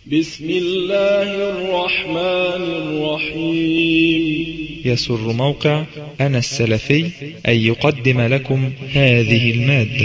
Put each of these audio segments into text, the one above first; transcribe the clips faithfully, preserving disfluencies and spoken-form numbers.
بسم الله الرحمن الرحيم. يسر موقع أنا السلفي أن يقدم لكم هذه المادة.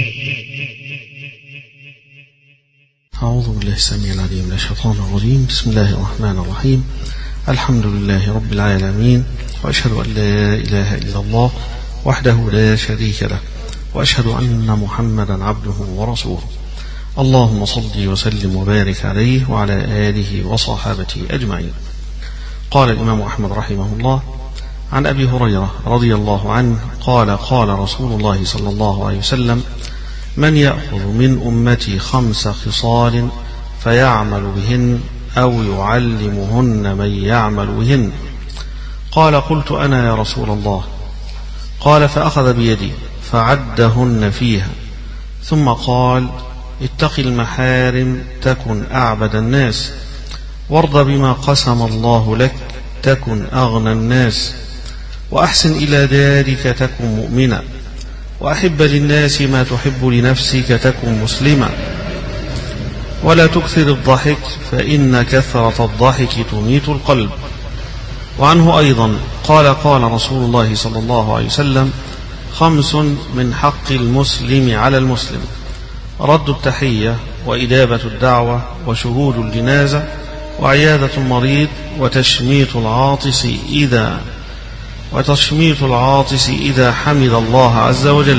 أعوذ بالله السميع العليم من الشيطان الرجيم. بسم الله الرحمن الرحيم. الحمد لله رب العالمين، وأشهد أن لا إله إلا الله وحده لا شريك له، وأشهد أن محمدا عبده ورسوله. اللهم صل وسلم وبارك عليه وعلى آله وصحابته أجمعين. قال الإمام أحمد رحمه الله عن أبي هريرة رضي الله عنه قال قال رسول الله صلى الله عليه وسلم: من يأخذ من أمتي خمس خصال فيعمل بهن أو يعلمهن من يعمل بهن. قال: قلت أنا يا رسول الله. قال: فأخذ بيدي فعدهن فيها، ثم قال: اتق المحارم تكن أعبد الناس، وارض بما قسم الله لك تكن أغنى الناس، وأحسن إلى دارك تكن مؤمنا، وأحب للناس ما تحب لنفسك تكن مسلما، ولا تكثر الضحك فإن كثرة الضحك تميت القلب. وعنه أيضا قال قال رسول الله صلى الله عليه وسلم: خمس من حق المسلم على المسلم: رد التحية، وإجابة الدعوة، وشهود الجنازة، وعيادة المريض، وتشميت العاطس إذا وتشميت العاطس إذا حمد الله عز وجل.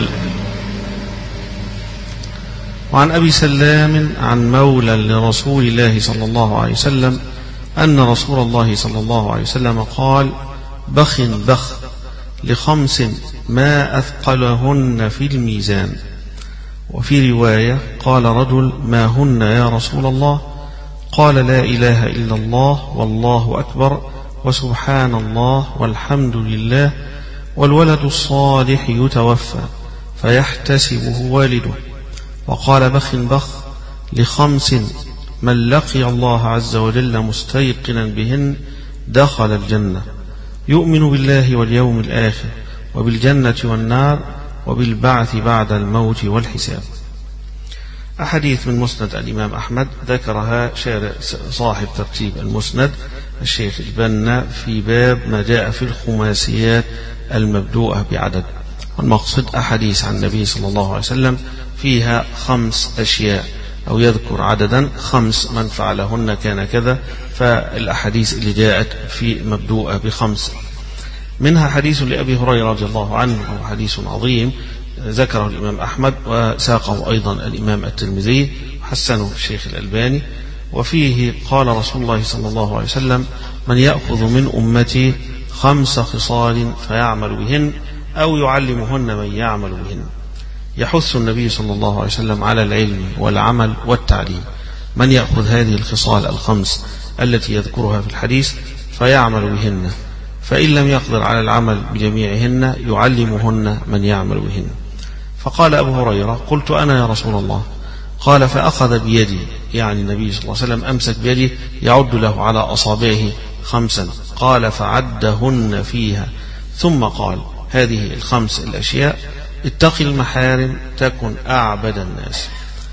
وعن أبي سلام عن مولى لرسول الله صلى الله عليه وسلم أن رسول الله صلى الله عليه وسلم قال: بخ بخ لخمس ما أثقلهن في الميزان. وفي رواية قال رجل: ما هن يا رسول الله؟ قال: لا إله إلا الله، والله أكبر، وسبحان الله، والحمد لله، والولد الصالح يتوفى فيحتسبه والده. وقال: بخ بخ لخمس من لقي الله عز وجل مستيقنا بهن دخل الجنة، يؤمن بالله واليوم الآخر، وبالجنة والنار، وبالبعث بعد الموت والحساب. أحاديث من مسند الإمام أحمد ذكرها شارع صاحب ترتيب المسند الشيخ البنا في باب ما جاء في الخماسيات المبدوءة بعدد. والمقصد أحاديث عن النبي صلى الله عليه وسلم فيها خمس أشياء، أو يذكر عددا خمس من فعلهن كان كذا. فالأحاديث اللي جاءت في مبدوءة بخمس، منها حديث لأبي هريرة رضي الله عنه، وهو حديث عظيم ذكره الإمام أحمد وساقه أيضا الإمام الترمذي وحسنه الشيخ الألباني. وفيه قال رسول الله صلى الله عليه وسلم: من يأخذ من أمتي خمس خصال فيعمل بهن أو يعلمهن من يعمل بهن. يحث النبي صلى الله عليه وسلم على العلم والعمل والتعليم. من يأخذ هذه الخصال الخمس التي يذكرها في الحديث فيعمل بهن، فإن لم يقدر على العمل بجميعهن يعلمهن من يعمل بهن. فقال أبو هريرة: قلت أنا يا رسول الله. قال: فأخذ بيدي، يعني النبي صلى الله عليه وسلم أمسك بيدي يعد له على أصابعه خمسا. قال: فعدهن فيها، ثم قال: هذه الخمس الأشياء: اتق المحارم تكن أعبد الناس.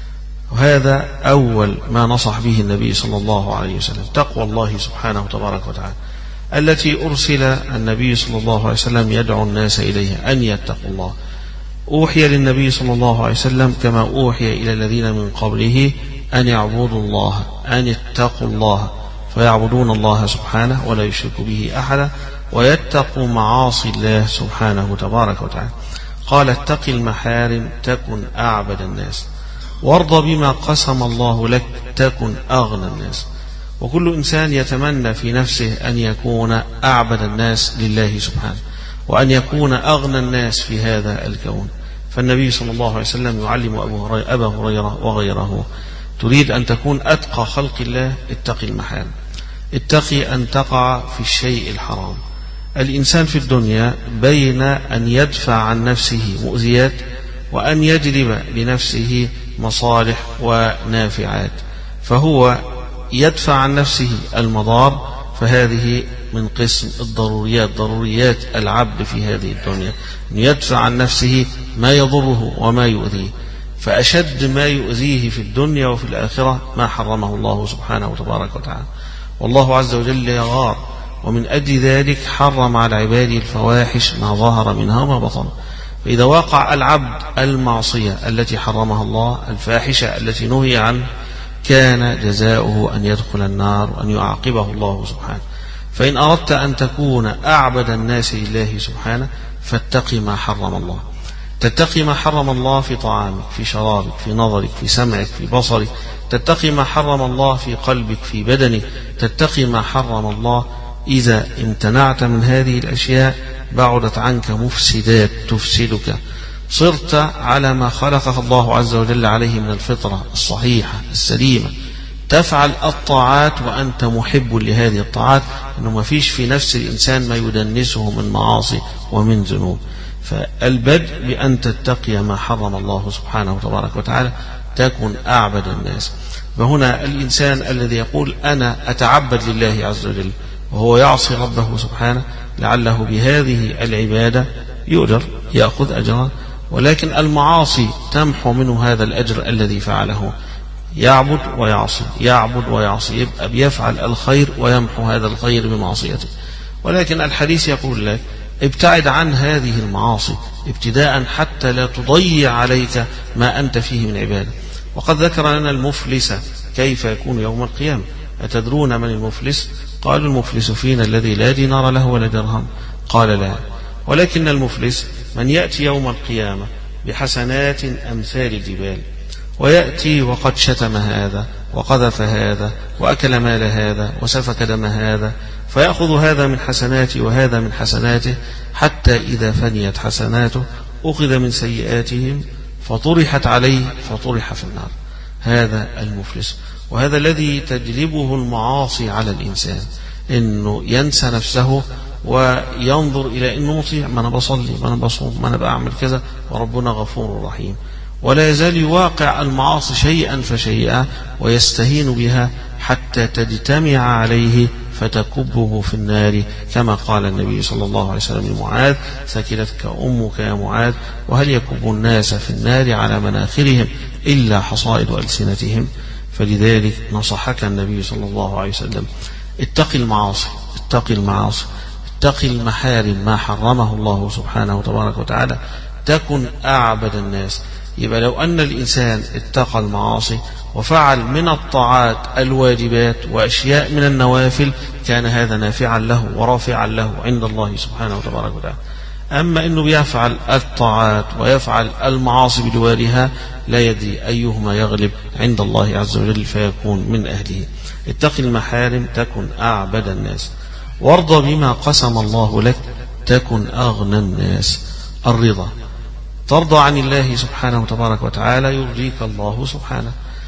وهذا أول ما نصح به النبي صلى الله عليه وسلم، تقوى الله سبحانه تبارك وتعالى، التي أرسل النبي صلى الله عليه وسلم يدعو الناس إليها، أن يتقوا الله. أوحي للنبي صلى الله عليه وسلم كما أوحي إلى الذين من قبله أن يعبدوا الله، أن يتقوا الله، فيعبدون الله سبحانه ولا يشركوا به أحدا، ويتقوا معاصي الله سبحانه تبارك وتعالى. قال: اتق المحارم تكن أعبد الناس، وارض بما قسم الله لك تكن أغنى الناس. وكل إنسان يتمنى في نفسه أن يكون أعبد الناس لله سبحانه، وأن يكون أغنى الناس في هذا الكون. فالنبي صلى الله عليه وسلم يعلم أبا هريرة وغيره: تريد أن تكون أتقى خلق الله؟ اتق المحارم، اتقي أن تقع في الشيء الحرام. الإنسان في الدنيا بين أن يدفع عن نفسه مؤذيات وأن يجلب لنفسه مصالح ونافعات، فهو يدفع عن نفسه المضار، فهذه من قسم الضروريات، ضروريات العبد في هذه الدنيا، أن يدفع عن نفسه ما يضره وما يؤذيه. فأشد ما يؤذيه في الدنيا وفي الآخرة ما حرمه الله سبحانه وتبارك وتعالى. والله عز وجل يغار، ومن أجل ذلك حرم على عباده الفواحش ما ظهر منها وما بطن. فإذا وقع العبد المعصية التي حرمها الله، الفاحشة التي نهي عنه، كان جزاؤه أن يدخل النار وأن يعاقبه الله سبحانه. فإن أردت أن تكون أعبد الناس لله سبحانه فاتق ما حرم الله. تتقي ما حرم الله في طعامك، في شرابك، في نظرك، في سمعك، في بصرك. تتقي ما حرم الله في قلبك، في بدنك. تتقي ما حرم الله. إذا امتنعت من هذه الأشياء بعدت عنك مفسدات تفسدك، صرت على ما خلقك الله عز وجل عليه من الفطرة الصحيحة السليمة، تفعل الطاعات وأنت محب لهذه الطاعات، أنه ما فيش في نفس الإنسان ما يدنسه من معاصي ومن ذنوب. فالبدء بأن تتقي ما حرم الله سبحانه وتبارك وتعالى تكن أعبد الناس. فهنا الإنسان الذي يقول أنا أتعبد لله عز وجل وهو يعصي ربه سبحانه، لعله بهذه العبادة يؤجر، يأخذ أجرا، ولكن المعاصي تمحو منه هذا الأجر الذي فعله. يعبد ويعصي، يعبد ويعصي، يبقى بيفعل الخير ويمحو هذا الخير بمعصيته. ولكن الحديث يقول لك ابتعد عن هذه المعاصي ابتداء حتى لا تضيع عليك ما أنت فيه من عبادة. وقد ذكر لنا المفلس كيف يكون يوم القيامة. أتدرون من المفلس؟ قالوا المفلس فينا الذي لا دينار له ولا درهم. قال لا، ولكن المفلس من يأتي يوم القيامة بحسنات أمثال الجبال، ويأتي وقد شتم هذا وقذف هذا وأكل مال هذا وسفك دم هذا، فيأخذ هذا من حسناته وهذا من حسناته، حتى إذا فنيت حسناته أخذ من سيئاتهم فطرحت عليه فطرح في النار. هذا المفلس، وهذا الذي تجلبه المعاصي على الإنسان، إنه ينسى نفسه وينظر إلى إنه مطيع، ما أنا بصلي، ما أنا بصوم، ما أنا بعمل كذا، وربنا غفور رحيم، ولا يزال يواقع المعاصي شيئا فشيئا ويستهين بها حتى تجتمع عليه فتكبه في النار، كما قال النبي صلى الله عليه وسلم لمعاذ: ثكلتك أمك يا معاذ، وهل يكب الناس في النار على مناخرهم إلا حصائد ألسنتهم؟ فلذلك نصحك النبي صلى الله عليه وسلم: اتق المعاصي، اتق المعاصي، اتق المحارم ما حرمه الله سبحانه وتبارك وتعالى، تكن أعبد الناس. يبقى لو أن الإنسان اتقى المعاصي وفعل من الطاعات الواجبات وأشياء من النوافل كان هذا نافعا له ورافعا له عند الله سبحانه وتبارك وتعالى. أما أنه يفعل الطاعات ويفعل المعاصي بجوارها لا يدري أيهما يغلب عند الله عز وجل فيكون من أهله. اتق المحارم تكن أعبد الناس، وارضى بما قسم الله لك تكن أغنى الناس. الرضا، ترضى عن الله سبحانه وتبارك وتعالى يرضيك الله سبحانه،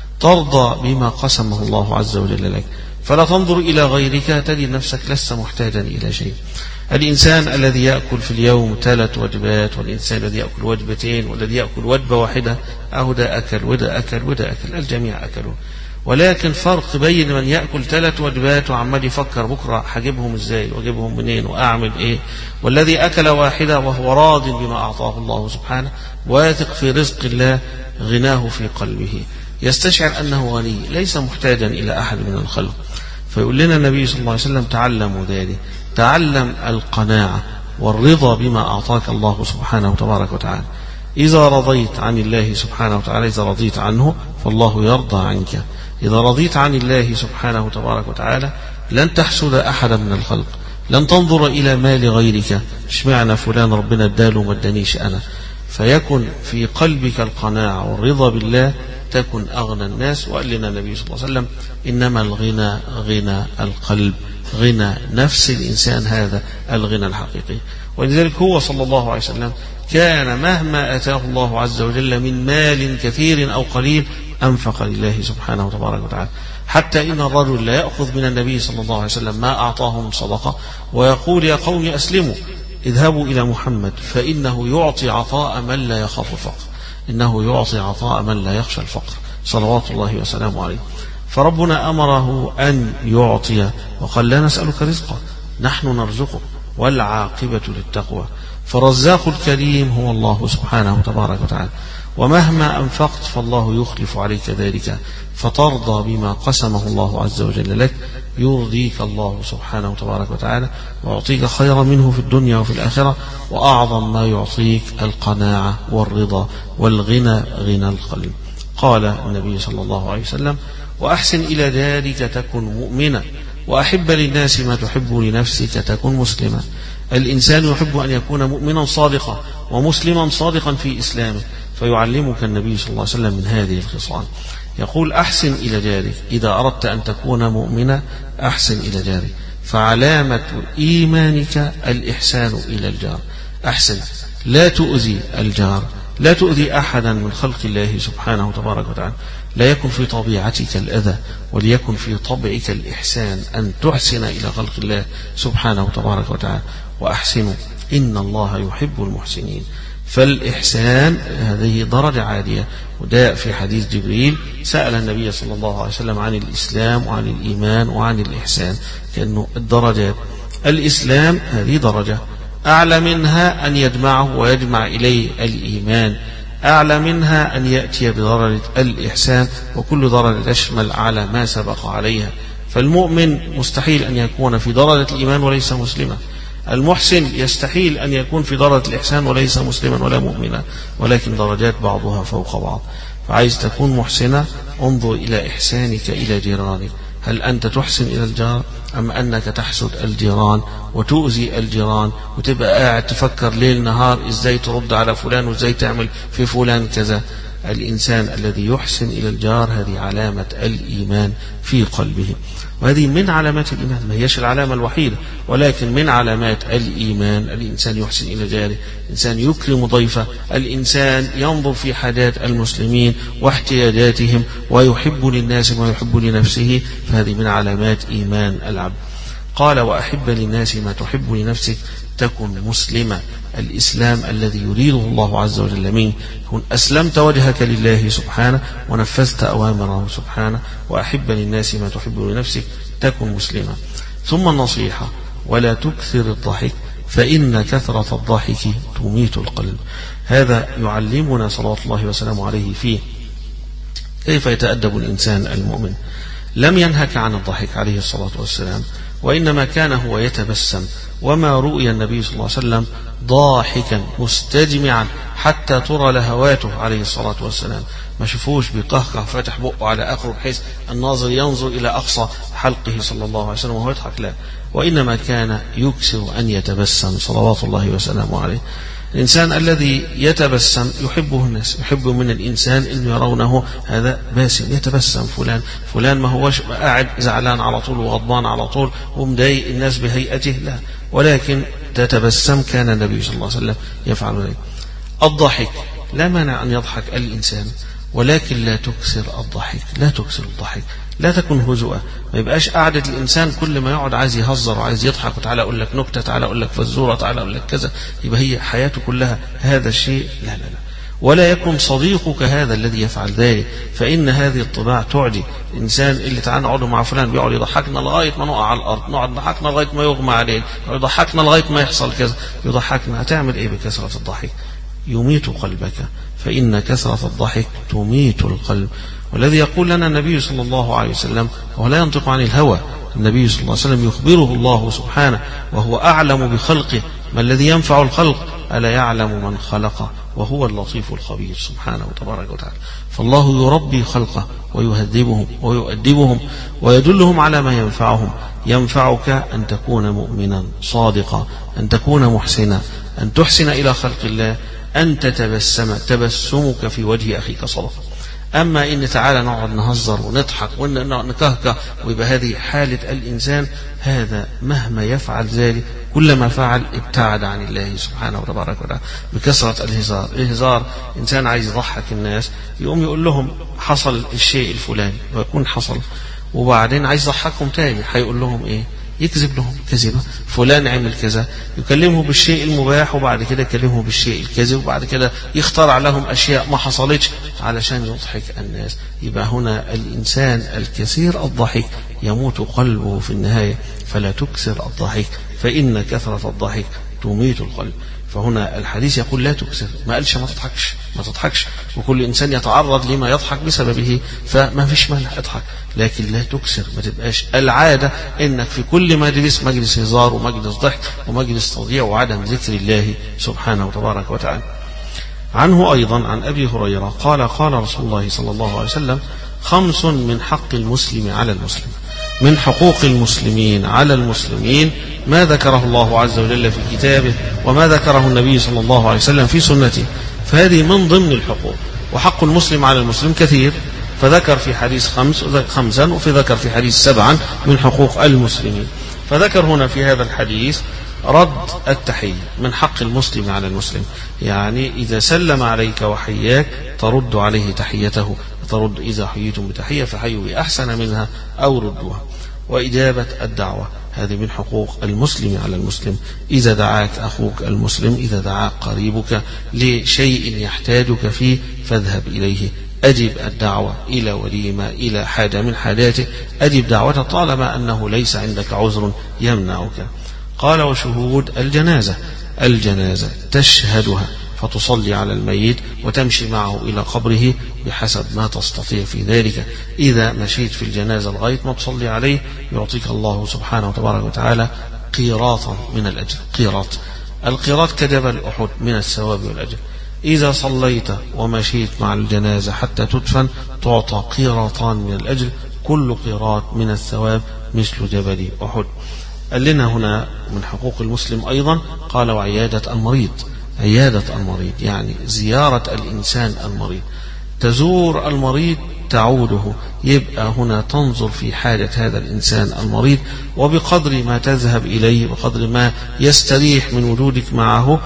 ترضى بما قسمه الله عز وجل لك، فلا تنظر إلى غيرك تجد نفسك لست محتاجا إلى شيء. الإنسان الذي يأكل في اليوم ثلاث وجبات، والإنسان الذي يأكل وجبتين، والذي يأكل وجبة واحدة، أهو ده أكل وده أكل وده أكل، الجميع أكلوا، ولكن فرق بين من يأكل ثلاث وجبات وعمال يفكر بكرة هجيبهم ازاي واجيبهم منين واعمل ايه، والذي أكل واحدة وهو راض بما أعطاه الله سبحانه واثق في رزق الله، غناه في قلبه، يستشعر أنه غني ليس محتاجا إلى أحد من الخلق. فيقول لنا النبي صلى الله عليه وسلم: تعلموا ذلك، تعلم القناعة والرضا بما أعطاك الله سبحانه وتبارك وتعالى. إذا رضيت عن الله سبحانه وتعالى، إذا رضيت عنه فالله يرضى عنك. إذا رضيت عن الله سبحانه وتبارك وتعالى لن تحسد أحدا من الخلق، لن تنظر إلى مال غيرك، اشمعنى فلان ربنا اداله ما ادانيش أنا، فيكن في قلبك القناعة والرضا بالله تكن أغنى الناس. وقال لنا النبي صلى الله عليه وسلم: إنما الغنى غنى القلب، غنى نفس الإنسان، هذا الغنى الحقيقي. ولذلك هو صلى الله عليه وسلم كان مهما أتاه الله عز وجل من مال كثير أو قليل أنفق لله سبحانه وتبارك وتعالى، حتى إن الرجل لا يأخذ من النبي صلى الله عليه وسلم ما أعطاه من صدقة ويقول: يا قوم أسلموا، اذهبوا إلى محمد فإنه يعطي عطاء من لا يخاف الفقر، إنه يعطي عطاء من لا يخشى الفقر، صلوات الله وسلامه عليه. فربنا أمره أن يعطي وقال: لا نسألك رزقا، نحن نرزقك، والعاقبة للتقوى. فالرزاق الكريم هو الله سبحانه تبارك وتعالى، ومهما أنفقت فالله يخلف عليك ذلك، فترضى بما قسمه الله عز وجل لك، يرضيك الله سبحانه تبارك وتعالى ويعطيك خيرا منه في الدنيا وفي الآخرة. وأعظم ما يعطيك القناعة والرضا والغنى، غنى القلب. قال النبي صلى الله عليه وسلم: وأحسن إلى ذلك تكن مؤمنا، وأحب للناس ما تحب لنفسك تكن مسلما. الإنسان يحب أن يكون مؤمنا صادقا ومسلما صادقا في إسلامه، فيعلمك النبي صلى الله عليه وسلم من هذه الخصال. يقول: أحسن إلى جارك. إذا أردت أن تكون مؤمنا أحسن إلى جارك، فعلامة إيمانك الإحسان إلى الجار. أحسن، لا تؤذي الجار، لا تؤذي أحدا من خلق الله سبحانه تبارك وتعالى. لا يكن في طبيعتك الأذى، وليكن في طبعك الإحسان، أن تحسن إلى خلق الله سبحانه تبارك وتعالى. وأحسنوا إن الله يحب المحسنين. فالإحسان هذه درجة عالية. وده في حديث جبريل سأل النبي صلى الله عليه وسلم عن الإسلام وعن الإيمان وعن الإحسان، كأنه الدرجات. الإسلام هذه درجة، أعلى منها أن يجمعه ويجمع إليه الإيمان، أعلى منها أن يأتي بدرجة الإحسان، وكل درجة تشمل على ما سبق عليها. فالمؤمن مستحيل أن يكون في درجة الإيمان وليس مسلما، المحسن يستحيل أن يكون في درجة الإحسان وليس مسلما ولا مؤمنا، ولكن درجات بعضها فوق بعض. فعايز تكون محسنة، انظر إلى إحسانك إلى جيرانك. هل أنت تحسن إلى الجار، أم أنك تحسد الجيران وتؤذي الجيران، وتبقى قاعد تفكر ليل نهار إزاي ترد على فلان وإزاي تعمل في فلان كذا؟ الإنسان الذي يحسن إلى الجار هذه علامة الإيمان في قلبه، وهذه من علامات الإيمان، ما هيش العلامة الوحيدة، ولكن من علامات الإيمان. الإنسان يحسن إلى جاره، الإنسان يكرم ضيفه، الإنسان ينظر في حاجات المسلمين واحتياجاتهم، ويحب للناس ما يحب لنفسه، فهذه من علامات إيمان العبد. قال: وأحب للناس ما تحب لنفسك تكن مسلما. الإسلام الذي يريده الله عز وجل منك، كن أسلمت وجهك لله سبحانه ونفذت أوامره سبحانه. وأحب للناس ما تحب لنفسك تكن مسلما. ثم النصيحة: ولا تكثر الضحك فإن كثرة الضحك تميت القلب. هذا يعلمنا صلوات الله وسلامه عليه فيه كيف يتأدب الإنسان المؤمن. لم ينهك عن الضحك عليه الصلاة والسلام، وإنما كان هو يتبسم. وما رؤي النبي صلى الله عليه وسلم ضاحكا مستجمعا حتى ترى لهواته عليه الصلاة والسلام، ما شفوش بقهقه فاتح بقه على آخره بحيث الناظر ينظر إلى أقصى حلقه صلى الله عليه وسلم وهو يضحك، لا، وإنما كان يكسر أن يتبسم صلوات الله وسلامه عليه. الإنسان الذي يتبسم يحبه الناس، يحب من الإنسان إنه يرونه هذا باسم يتبسم. فلان فلان ما هوش قاعد زعلان على طول وغضبان على طول ومضايق الناس بهيئته، لا، ولكن تتبسم. كان النبي صلى الله عليه وسلم يفعل ذلك. الضحك لا مانع أن يضحك الإنسان، ولكن لا تكسر الضحك، لا تكسر الضحك، لا تكن هزوءة. ما يبقاش قعدة الإنسان كل ما يقعد عايز يهزر وعايز يضحك، وتعالى أقول لك نكتة، تعالى أقول لك فزورة، تعالى أقول لك كذا، يبقى هي حياته كلها هذا الشيء. لا لا لا، ولا يكن صديقك هذا الذي يفعل ذلك، فإن هذه الطباع تعدي الإنسان. اللي تعالى نقعد مع فلان بيقعد يضحكنا لغاية ما نقع على الأرض، نقعد نضحكنا لغاية ما يغمى عليه، يضحكنا لغاية ما يحصل كذا، يضحكنا. هتعمل إيه بكثرة الضحك؟ يميت قلبك، فإن كثرة الضحك تميت القلب. والذي يقول لنا النبي صلى الله عليه وسلم هو لا ينطق عن الهوى. النبي صلى الله عليه وسلم يخبره الله سبحانه وهو أعلم بخلقه، ما الذي ينفع الخلق؟ ألا يعلم من خلقه وهو اللطيف الخبير سبحانه وتبارك وتعالى. فالله يربي خلقه ويهذبهم ويؤدبهم ويدلهم على ما ينفعهم. ينفعك أن تكون مؤمنا صادقا، أن تكون محسنا، أن تحسن إلى خلق الله، أن تتبسم، تبسمك في وجه أخيك صدقة. أما إن تعالى نقعد نهزر ونضحك ونكهكه ويبقى هذه حالة الإنسان، هذا مهما يفعل ذلك كلما فعل ابتعد عن الله سبحانه وتبارك وتعالى. بكثرة الهزار، الهزار إنسان عايز يضحك الناس يقوم يقول لهم حصل الشيء الفلاني ويكون حصل، وبعدين عايز يضحكهم تاني هيقول لهم إيه؟ يكذب لهم كذبة، فلان عمل كذا، يكلمه بالشيء المباح وبعد كده يكلمه بالشيء الكذب وبعد كده يخترع لهم أشياء ما حصلتش علشان يضحك الناس. يبقى هنا الإنسان الكثير الضحك يموت قلبه في النهاية، فلا تكثر الضحك فإن كثرة الضحك تميت القلب. فهنا الحديث يقول لا تكثر، ما قالش ما تضحكش ما تضحكش، وكل إنسان يتعرض لما يضحك بسببه، فما فيش مانع اضحك، لكن لا تكثر، ما تبقاش العادة إنك في كل مجلس مجلس هزار ومجلس ضحك ومجلس تضييع وعدم ذكر الله سبحانه وتبارك وتعالى. عنه أيضا عن أبي هريرة قال قال رسول الله صلى الله عليه وسلم: خمس من حق المسلم على المسلم، من حقوق المسلمين على المسلمين ما ذكره الله عز وجل في كتابه وما ذكره النبي صلى الله عليه وسلم في سنته، فهذه من ضمن الحقوق. وحق المسلم على المسلم كثير، فذكر في حديث خمس خمسا وفي ذكر في حديث سبعا من حقوق المسلمين. فذكر هنا في هذا الحديث رد التحية، من حق المسلم على المسلم، يعني إذا سلم عليك وحياك ترد عليه تحيته، ترد إذا حييتم بتحية فحيوا بأحسن منها أو ردوها. وإجابة الدعوة هذه من حقوق المسلم على المسلم، إذا دعاك أخوك المسلم، إذا دعاك قريبك لشيء يحتاجك فيه فاذهب إليه، أجب الدعوة إلى وليمة إلى حاجة من حاجاته، أجب دعوته طالما أنه ليس عندك عذر يمنعك. قال: وشهود الجنازة، الجنازة تشهدها فتصلي على الميت وتمشي معه إلى قبره بحسب ما تستطيع في ذلك. إذا مشيت في الجنازة لغاية ما تصلي عليه يعطيك الله سبحانه وتبارك وتعالى قيراطا من الأجر. قيراط، القيراط كجبل أحد من الثواب والأجر. إذا صليت ومشيت مع الجنازة حتى تدفن تعطى قيراطان من الأجر، كل قيراط من الثواب مثل جبل أحد. قال لنا هنا من حقوق المسلم أيضا قال: وعيادة المريض، عيادة المريض يعني زيارة الإنسان المريض، تزور المريض تعوده، يبقى هنا تنظر في حاجة هذا الإنسان المريض، وبقدر ما تذهب إليه بقدر ما يستريح من وجودك معه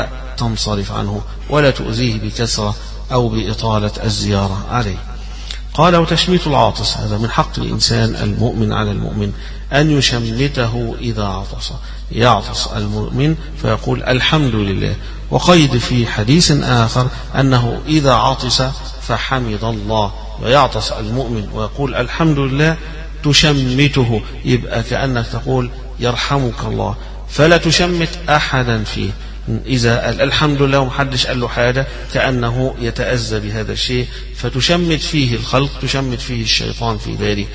فتنصرف عنه ولا تؤذيه بكثرة أو بإطالة الزيارة عليه. قال: وتشميت العاطس، هذا من حق الإنسان المؤمن على المؤمن أن يشمته إذا عطس، يعطس المؤمن فيقول الحمد لله. وقيد في حديث آخر أنه إذا عطس فحمد الله، ويعطس المؤمن ويقول الحمد لله تشمته، يبقى كأنك تقول يرحمك الله، فلا تشمت أحدا فيه. إذا الحمد لله ومحدش قال له حاجة كأنه يتأذى بهذا الشيء، فتشمت فيه الخلق، تشمت فيه الشيطان في ذلك،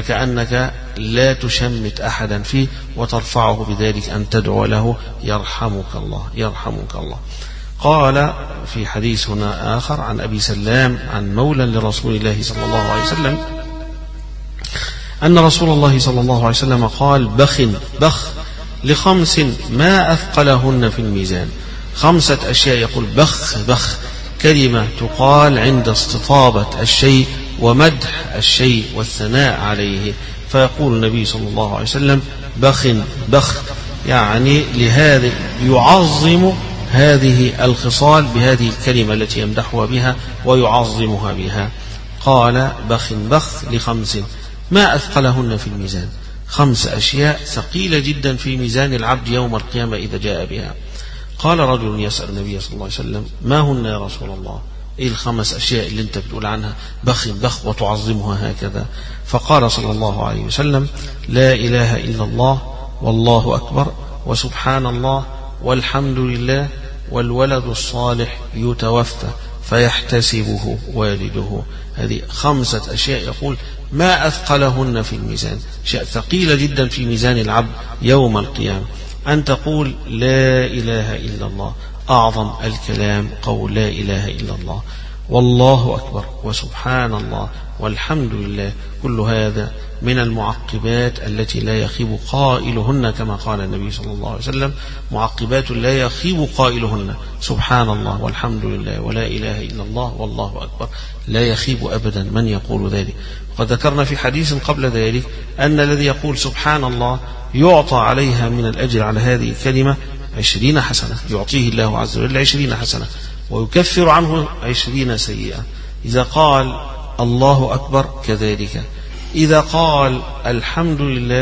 فكأنك لا تشمت أحدا فيه وترفعه بذلك أن تدعو له يرحمك الله يرحمك الله. قال في حديث هنا آخر عن أبي سلام عن مولى لرسول الله صلى الله عليه وسلم أن رسول الله صلى الله عليه وسلم قال: بخ بخ لخمس ما أثقلهن في الميزان. خمسة أشياء يقول بخ بخ، كلمة تقال عند استطابة الشيء ومدح الشيء والثناء عليه، فيقول النبي صلى الله عليه وسلم بخ بخ، يعني لهذا يعظم هذه الخصال بهذه الكلمة التي يمدحها بها ويعظمها بها. قال بخ بخ لخمس ما أثقلهن في الميزان، خمس أشياء ثقيلة جدا في ميزان العبد يوم القيامة إذا جاء بها. قال رجل يسأل النبي صلى الله عليه وسلم: ما هن يا رسول الله؟ إيه الخمس أشياء اللي أنت بتقول عنها بخ بخ وتعظمها هكذا؟ فقال صلى الله عليه وسلم: لا إله إلا الله، والله أكبر، وسبحان الله، والحمد لله، والولد الصالح يتوفى فيحتسبه والده. هذه خمسة أشياء يقول ما أثقلهن في الميزان، شيء ثقيلة جدا في ميزان العبد يوم القيامة. أن تقول لا إله إلا الله، أعظم الكلام قول لا إله إلا الله، والله أكبر، وسبحان الله، والحمد لله، كل هذا من المعقبات التي لا يخيب قائلهن كما قال النبي صلى الله عليه وسلم: معقبات لا يخيب قائلهن، سبحان الله والحمد لله ولا إله إلا الله والله أكبر، لا يخيب أبدا من يقول ذلك. وقد ذكرنا في حديث قبل ذلك أن الذي يقول سبحان الله يعطى عليها من الأجر على هذه الكلمة عشرين حسنة، يعطيه الله عز وجل عشرين حسنة ويكفر عنه عشرين سيئة. إذا قال الله أكبر كذلك، إذا قال الحمد لله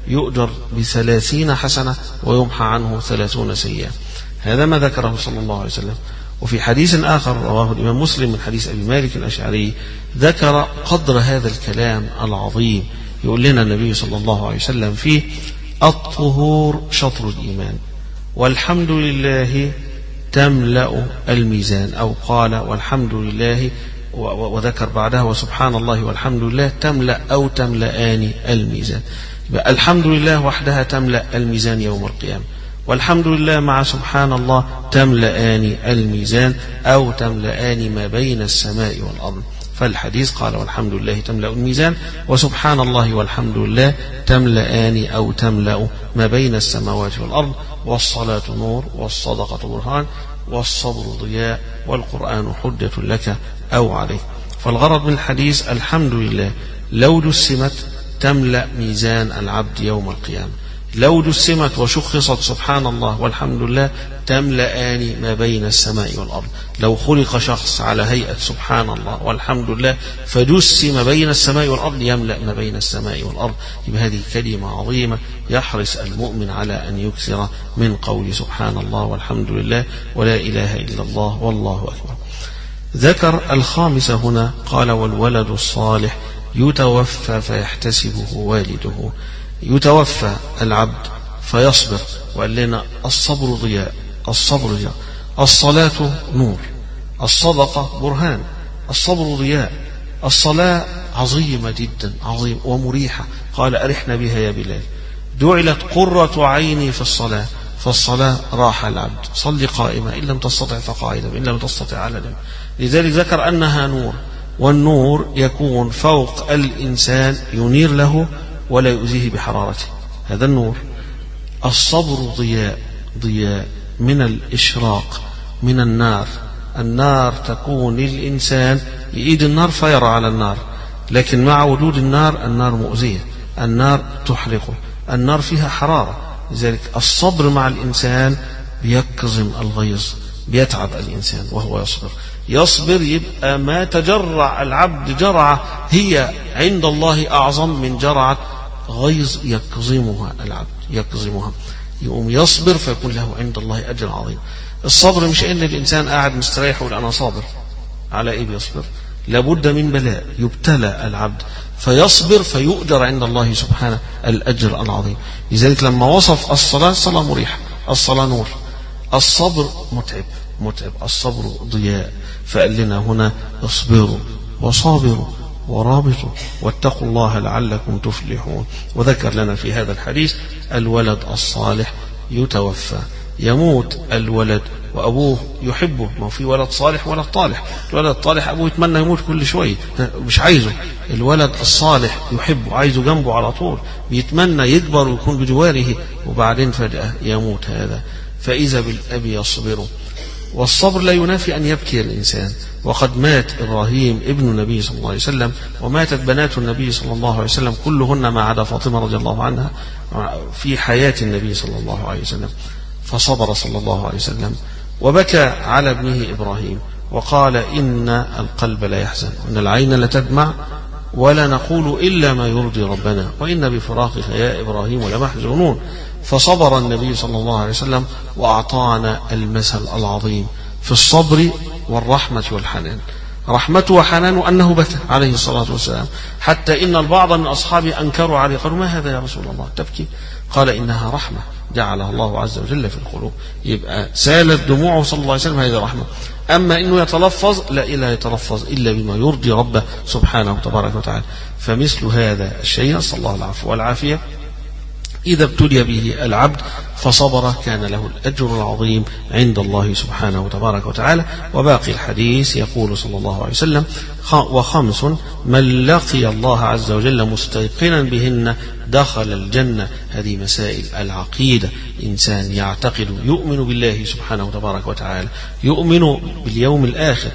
يؤجر بثلاثين حسنة ويمحى عنه ثلاثون سيئة. هذا ما ذكره صلى الله عليه وسلم. وفي حديث آخر رواه الإمام مسلم من حديث أبي مالك الأشعري ذكر قدر هذا الكلام العظيم. يقول لنا النبي صلى الله عليه وسلم فيه: الطهور شطر الإيمان، والحمد لله تملأ الميزان، أو قال والحمد لله، وذكر بعدها وسبحان الله والحمد لله تملأ أو تملأان الميزان. الحمد لله وحدها تملأ الميزان يوم القيامة، والحمد لله مع سبحان الله تملأان الميزان أو تملأان ما بين السماء والأرض. فالحديث قال والحمد لله تملأ الميزان، وسبحان الله والحمد لله تملأان أو تملأ ما بين السماوات والأرض. والصلاة نور، والصدقة برهان، والصبر ضياء، والقرآن حجة لك أو عليك. فالغرض من الحديث الحمد لله لو جسمت تملأ ميزان العبد يوم القيامة، لو جسمت وشخصت سبحان الله والحمد لله تملأان ما بين السماء والأرض. لو خلق شخص على هيئة سبحان الله والحمد لله فجسم بين السماء والأرض يملأ ما بين السماء والأرض. يبقى هذه كلمة عظيمة يحرص المؤمن على أن يكثر من قول سبحان الله والحمد لله ولا إله إلا الله والله أكبر. ذكر الخامسة هنا قال والولد الصالح يتوفى فيحتسبه والده. يتوفى العبد فيصبر، وقال لنا الصبر ضياء، الصبر ضياء، الصلاة نور، الصدقة برهان، الصبر ضياء، الصلاة عظيمة جدا عظيم ومريحة. قال أرحنا بها يا بلال، جعلت قرة عيني في الصلاة. فالصلاة راحة العبد، صلي قائمة إن لم تستطع فقاعدة إن لم تستطع على جنب. لذلك ذكر أنها نور، والنور يكون فوق الإنسان ينير له ولا يؤذيه بحرارته، هذا النور. الصبر ضياء، ضياء من الإشراق من النار. النار تكون للإنسان يئيد النار فيرى على النار، لكن مع وجود النار النار مؤذية، النار تحرقه، النار فيها حرارة. لذلك الصبر مع الإنسان بيكظم الغيظ، بيتعب الإنسان وهو يصبر. يصبر يبقى ما تجرع العبد جرعة هي عند الله أعظم من جرعة غيظ يكظمها العبد، يكظمها يقوم يصبر فيكون له عند الله أجر عظيم. الصبر مش إن الإنسان قاعد مستريح ويقول أنا صابر، على إيه بيصبر؟ لابد من بلاء، يبتلى العبد فيصبر فيؤجر عند الله سبحانه الأجر العظيم. لذلك لما وصف الصلاة، الصلاة مريحة، الصلاة نور، الصبر متعب متعب، الصبر ضياء. فقال لنا هنا اصبروا وصابروا ورابطوا واتقوا الله لعلكم تفلحون. وذكر لنا في هذا الحديث الولد الصالح يتوفى، يموت الولد وأبوه يحبه. ما في ولد صالح ولد طالح، الولد الطالح أبوه يتمنى يموت كل شوية مش عايزه، الولد الصالح يحبه عايزه جنبه على طول، بيتمنى يكبر ويكون بجواره، وبعدين فجأة يموت هذا. فإذا بالأب يصبر، والصبر لا ينافي أن يبكي الإنسان. وقد مات إبراهيم ابن النبي صلى الله عليه وسلم، وماتت بنات النبي صلى الله عليه وسلم كلهن ما عدا فاطمة رضي الله عنها في حياة النبي صلى الله عليه وسلم، فصبر صلى الله عليه وسلم وبكى على ابنه إبراهيم وقال إن القلب لا يحزن وإن العين لتدمع ولا نقول إلا ما يرضي ربنا وإن بفراقك يا إبراهيم لمحزونون. فصبر النبي صلى الله عليه وسلم وأعطانا المثل العظيم في الصبر والرحمة والحنان. رحمته وحنانه أنه بكى عليه الصلاة والسلام، حتى إن البعض من أصحابه أنكروا عليه، قالوا ما هذا يا رسول الله تبكي؟ قال إنها رحمة جعلها الله عز وجل في القلوب. يبقى سالت دموعه صلى الله عليه وسلم هذه رحمة. أما إنه يتلفظ لا إلا يتلفظ إلا بما يرضي ربه سبحانه تبارك وتعالى. فمثل هذا الشيء نسأل الله العفو والعافية إذا ابتلي به العبد فصبر كان له الأجر العظيم عند الله سبحانه تبارك وتعالى. وباقي الحديث يقول صلى الله عليه وسلم وخمس من لقي الله عز وجل مستيقنا بهن دخل الجنة. هذه مسائل العقيدة، إنسان يعتقد يؤمن بالله سبحانه تبارك وتعالى، يؤمن باليوم الآخر،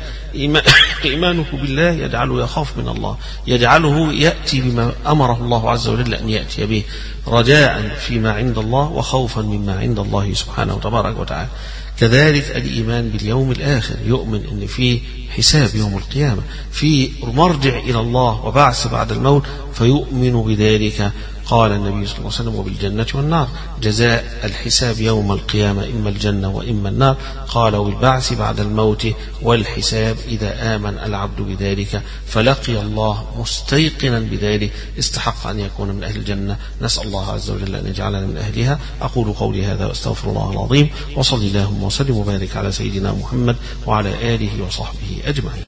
إيمانه بالله يجعله يخاف من الله، يجعله يأتي بما أمره الله عز وجل أن يأتي به، رجاء فيما عند الله وخوفا مما عند الله سبحانه تبارك وتعالى. كذلك الإيمان باليوم الآخر، يؤمن أن فيه حساب يوم القيامة، في مرجع إلى الله وبعث بعد الموت، فيؤمن بذلك. قال النبي صلى الله عليه وسلم: وبالجنة والنار، جزاء الحساب يوم القيامة إما الجنة وإما النار. قال: والبعث بعد الموت والحساب إذا آمن العبد بذلك فلقي الله مستيقنا بذلك استحق أن يكون من أهل الجنة. نسأل الله عز وجل أن يجعلنا من أهلها. أقول قولي هذا وأستغفر الله العظيم، وصلي اللهم وسلم وبارك على سيدنا محمد وعلى آله وصحبه أجمعين.